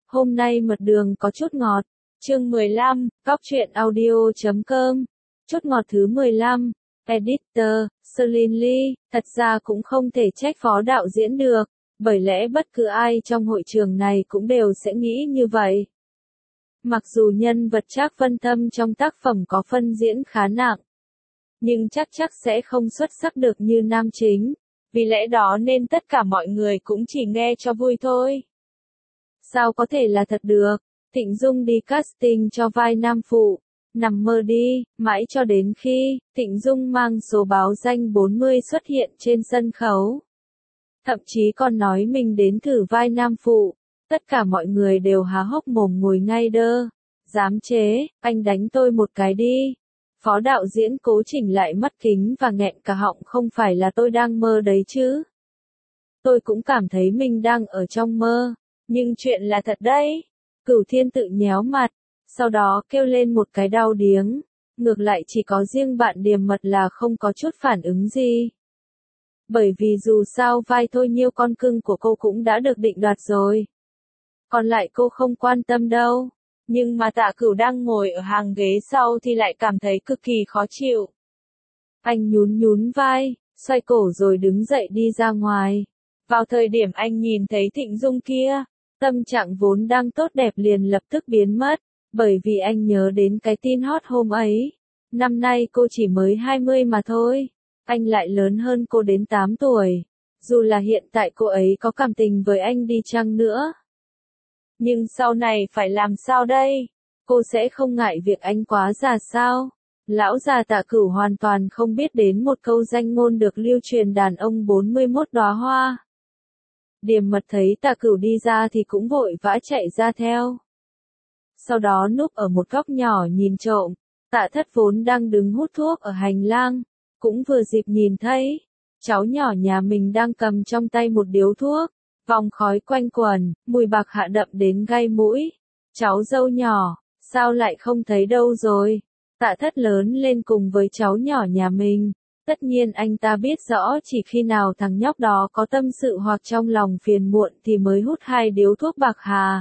Hôm nay mật đường có chút ngọt. Chương 15, Góc truyện audio.com. Chút ngọt thứ 15. Editor, Celine Lee, thật ra cũng không thể trách phó đạo diễn được, bởi lẽ bất cứ ai trong hội trường này cũng đều sẽ nghĩ như vậy. Mặc dù nhân vật Trác Vân Thâm trong tác phẩm có phân diễn khá nặng, nhưng chắc sẽ không xuất sắc được như nam chính, vì lẽ đó nên tất cả mọi người cũng chỉ nghe cho vui thôi. Sao có thể là thật được? Thịnh Dung đi casting cho vai nam phụ, nằm mơ đi, mãi cho đến khi Thịnh Dung mang số báo danh 40 xuất hiện trên sân khấu. Thậm chí còn nói mình đến thử vai nam phụ, tất cả mọi người đều há hốc mồm ngồi ngay đơ. Dám chế, anh đánh tôi một cái đi. Phó đạo diễn cố chỉnh lại mắt kính và nghẹn cả họng, không phải là tôi đang mơ đấy chứ. Tôi cũng cảm thấy mình đang ở trong mơ, nhưng chuyện là thật đấy. Cửu Thiên tự nhéo mặt, sau đó kêu lên một cái đau điếng. Ngược lại chỉ có riêng bạn Điềm Mật là không có chút phản ứng gì. Bởi vì dù sao vai Thôi Nhiêu con cưng của cô cũng đã được định đoạt rồi. Còn lại cô không quan tâm đâu. Nhưng mà Tạ Cửu đang ngồi ở hàng ghế sau thì lại cảm thấy cực kỳ khó chịu. Anh nhún vai, xoay cổ rồi đứng dậy đi ra ngoài. Vào thời điểm anh nhìn thấy Thịnh Dung kia, tâm trạng vốn đang tốt đẹp liền lập tức biến mất, bởi vì anh nhớ đến cái tin hot hôm ấy. Năm nay cô chỉ mới 20 mà thôi, anh lại lớn hơn cô đến 8 tuổi. Dù là hiện tại cô ấy có cảm tình với anh đi chăng nữa, nhưng sau này phải làm sao đây? Cô sẽ không ngại việc anh quá già sao? Lão già Tạ Cửu hoàn toàn không biết đến một câu danh ngôn được lưu truyền đàn ông 41 đóa hoa. Điềm Mật thấy Tạ Cửu đi ra thì cũng vội vã chạy ra theo. Sau đó núp ở một góc nhỏ nhìn trộm. Tạ Thất vốn đang đứng hút thuốc ở hành lang, cũng vừa dịp nhìn thấy cháu nhỏ nhà mình đang cầm trong tay một điếu thuốc, vòng khói quanh quần, mùi bạc hạ đậm đến gai mũi. Cháu dâu nhỏ, sao lại không thấy đâu rồi? Tạ Thất lớn lên cùng với cháu nhỏ nhà mình. Tất nhiên anh ta biết rõ chỉ khi nào thằng nhóc đó có tâm sự hoặc trong lòng phiền muộn thì mới hút 2 điếu thuốc bạc hà.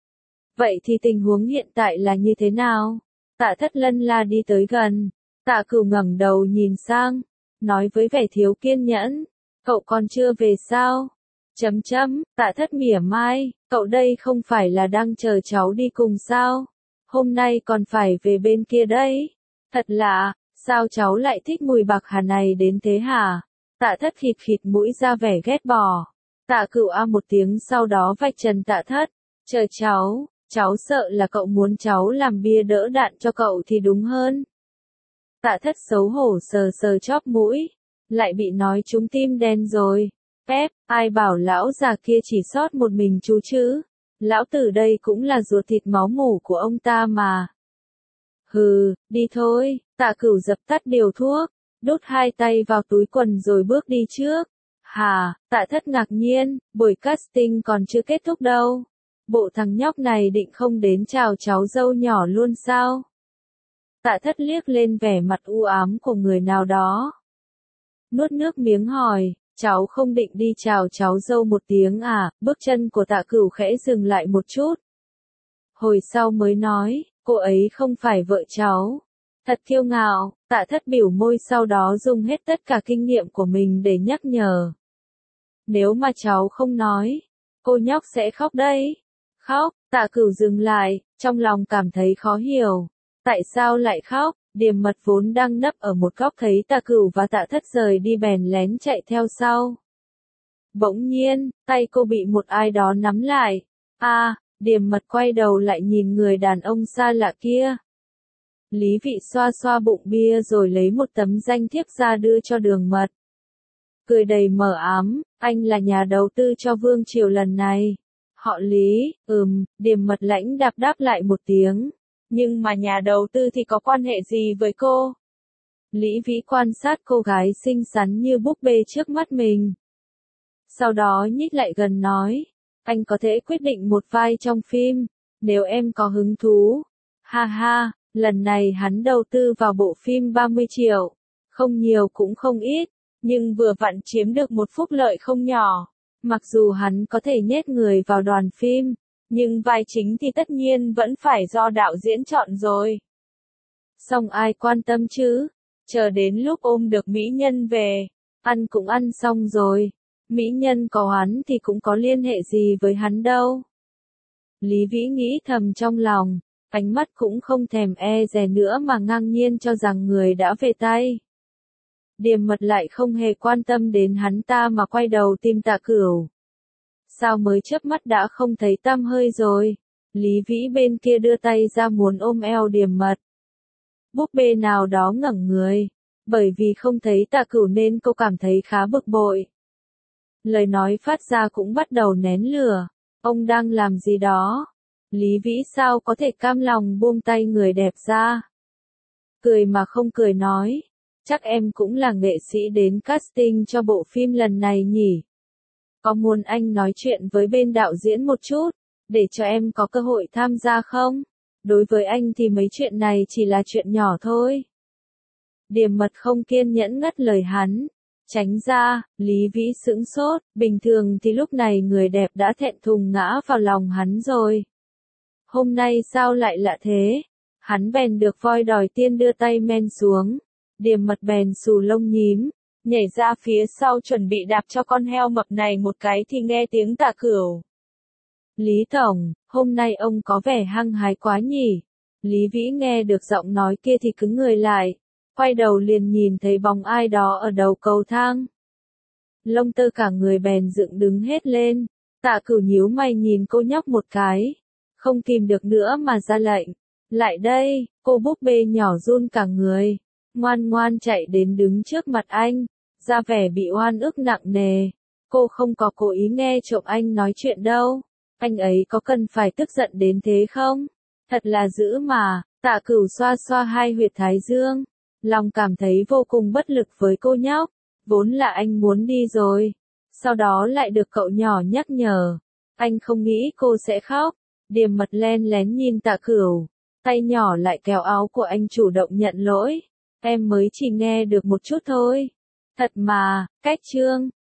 Vậy thì tình huống hiện tại là như thế nào? Tạ Thất lân la đi tới gần. Tạ Cửu ngẩng đầu nhìn sang, nói với vẻ thiếu kiên nhẫn, cậu còn chưa về sao? Tạ Thất mỉa mai, cậu đây không phải là đang chờ cháu đi cùng sao? Hôm nay còn phải về bên kia đấy. Thật lạ, sao cháu lại thích mùi bạc hà này đến thế hả? Tạ Thất khịt mũi ra vẻ ghét bỏ. Tạ Cửu a một tiếng sau đó vạch trần Tạ Thất. Chờ cháu sợ là cậu muốn cháu làm bia đỡ đạn cho cậu thì đúng hơn. Tạ Thất xấu hổ sờ chóp mũi, lại bị nói trúng tim đen rồi. Ai bảo lão già kia chỉ sót một mình chú chứ? Lão tử đây cũng là ruột thịt máu mủ của ông ta mà. Hừ, đi thôi. Tạ Cửu dập tắt điều thuốc, đút 2 tay vào túi quần rồi bước đi trước. Hà, Tạ Thất ngạc nhiên, buổi casting còn chưa kết thúc đâu. Bộ thằng nhóc này định không đến chào cháu dâu nhỏ luôn sao? Tạ Thất liếc lên vẻ mặt u ám của người nào đó. Nuốt nước miếng hỏi, cháu không định đi chào cháu dâu một tiếng à? Bước chân của Tạ Cửu khẽ dừng lại một chút. Hồi sau mới nói, cô ấy không phải vợ cháu. Thật kiêu ngạo. Tạ Thất biểu môi sau đó dùng hết tất cả kinh nghiệm của mình để nhắc nhở. Nếu mà cháu không nói, cô nhóc sẽ khóc đấy. Khóc? Tạ Cửu dừng lại, trong lòng cảm thấy khó hiểu. Tại sao lại khóc? Điềm Mật vốn đang nấp ở một góc thấy Tạ Cửu và Tạ Thất rời đi bèn lén chạy theo sau. Bỗng nhiên, tay cô bị một ai đó nắm lại. Điềm Mật quay đầu lại nhìn người đàn ông xa lạ kia. Lý Vị xoa bụng bia rồi lấy một tấm danh thiếp ra đưa cho Đường Mật. Cười đầy mờ ám, anh là nhà đầu tư cho Vương Triều lần này. Họ Lý, Điềm Mật lãnh đáp lại một tiếng. Nhưng mà nhà đầu tư thì có quan hệ gì với cô? Lý Vĩ quan sát cô gái xinh xắn như búp bê trước mắt mình. Sau đó nhích lại gần nói, anh có thể quyết định một vai trong phim, nếu em có hứng thú. Ha, lần này hắn đầu tư vào bộ phim 30 triệu. Không nhiều cũng không ít, nhưng vừa vặn chiếm được một phúc lợi không nhỏ. Mặc dù hắn có thể nhét người vào đoàn phim, Nhưng vai chính thì tất nhiên vẫn phải do đạo diễn chọn rồi. Xong ai quan tâm chứ, chờ đến lúc ôm được mỹ nhân về, ăn cũng ăn xong rồi, mỹ nhân có hắn thì cũng có liên hệ gì với hắn đâu. Lý Vĩ nghĩ thầm trong lòng, ánh mắt cũng không thèm e dè nữa mà ngang nhiên cho rằng người đã về tay. Điềm Mật lại không hề quan tâm đến hắn ta mà quay đầu tìm Tạ Cửu. Sao mới chớp mắt đã không thấy tăm hơi rồi? Lý Vĩ bên kia đưa tay ra muốn ôm eo Điềm Mật. Búp bê nào đó ngẩng người, bởi vì không thấy Tạ Cửu nên cô cảm thấy khá bực bội. Lời nói phát ra cũng bắt đầu nén lửa. Ông đang làm gì đó? Lý Vĩ sao có thể cam lòng buông tay người đẹp ra? Cười mà không cười nói, chắc em cũng là nghệ sĩ đến casting cho bộ phim lần này nhỉ? Có muốn anh nói chuyện với bên đạo diễn một chút, để cho em có cơ hội tham gia không? Đối với anh thì mấy chuyện này chỉ là chuyện nhỏ thôi. Điềm Mật không kiên nhẫn ngắt lời hắn. Tránh ra, Lý Vĩ sững sốt, bình thường thì lúc này người đẹp đã thẹn thùng ngã vào lòng hắn rồi. Hôm nay sao lại lạ thế? Hắn bèn được voi đòi tiên đưa tay men xuống. Điềm Mật bèn xù lông nhím, nhảy ra phía sau chuẩn bị đạp cho con heo mập này một cái thì nghe tiếng Tạ Cửu. Lý Tổng, hôm nay ông có vẻ hăng hái quá nhỉ? Lý Vĩ nghe được giọng nói kia thì cứng người lại. Quay đầu liền nhìn thấy bóng ai đó ở đầu cầu thang. Lông tơ cả người bèn dựng đứng hết lên. Tạ Cửu nhíu mày nhìn cô nhóc một cái. Không kìm được nữa mà ra lệnh. Lại đây, cô búp bê nhỏ run cả người. Ngoan ngoan chạy đến đứng trước mặt anh. Ra vẻ bị oan ức nặng nề. Cô không có cố ý nghe trộm anh nói chuyện đâu. Anh ấy có cần phải tức giận đến thế không? Thật là dữ mà. Tạ Cửu xoa xoa hai huyệt thái dương. Lòng cảm thấy vô cùng bất lực với cô nhóc, vốn là anh muốn đi rồi, sau đó lại được cậu nhỏ nhắc nhở, anh không nghĩ cô sẽ khóc. Điềm Mật len lén nhìn Tạ Cửu, tay nhỏ lại kéo áo của anh chủ động nhận lỗi, em mới chỉ nghe được một chút thôi. Thật mà, cách chương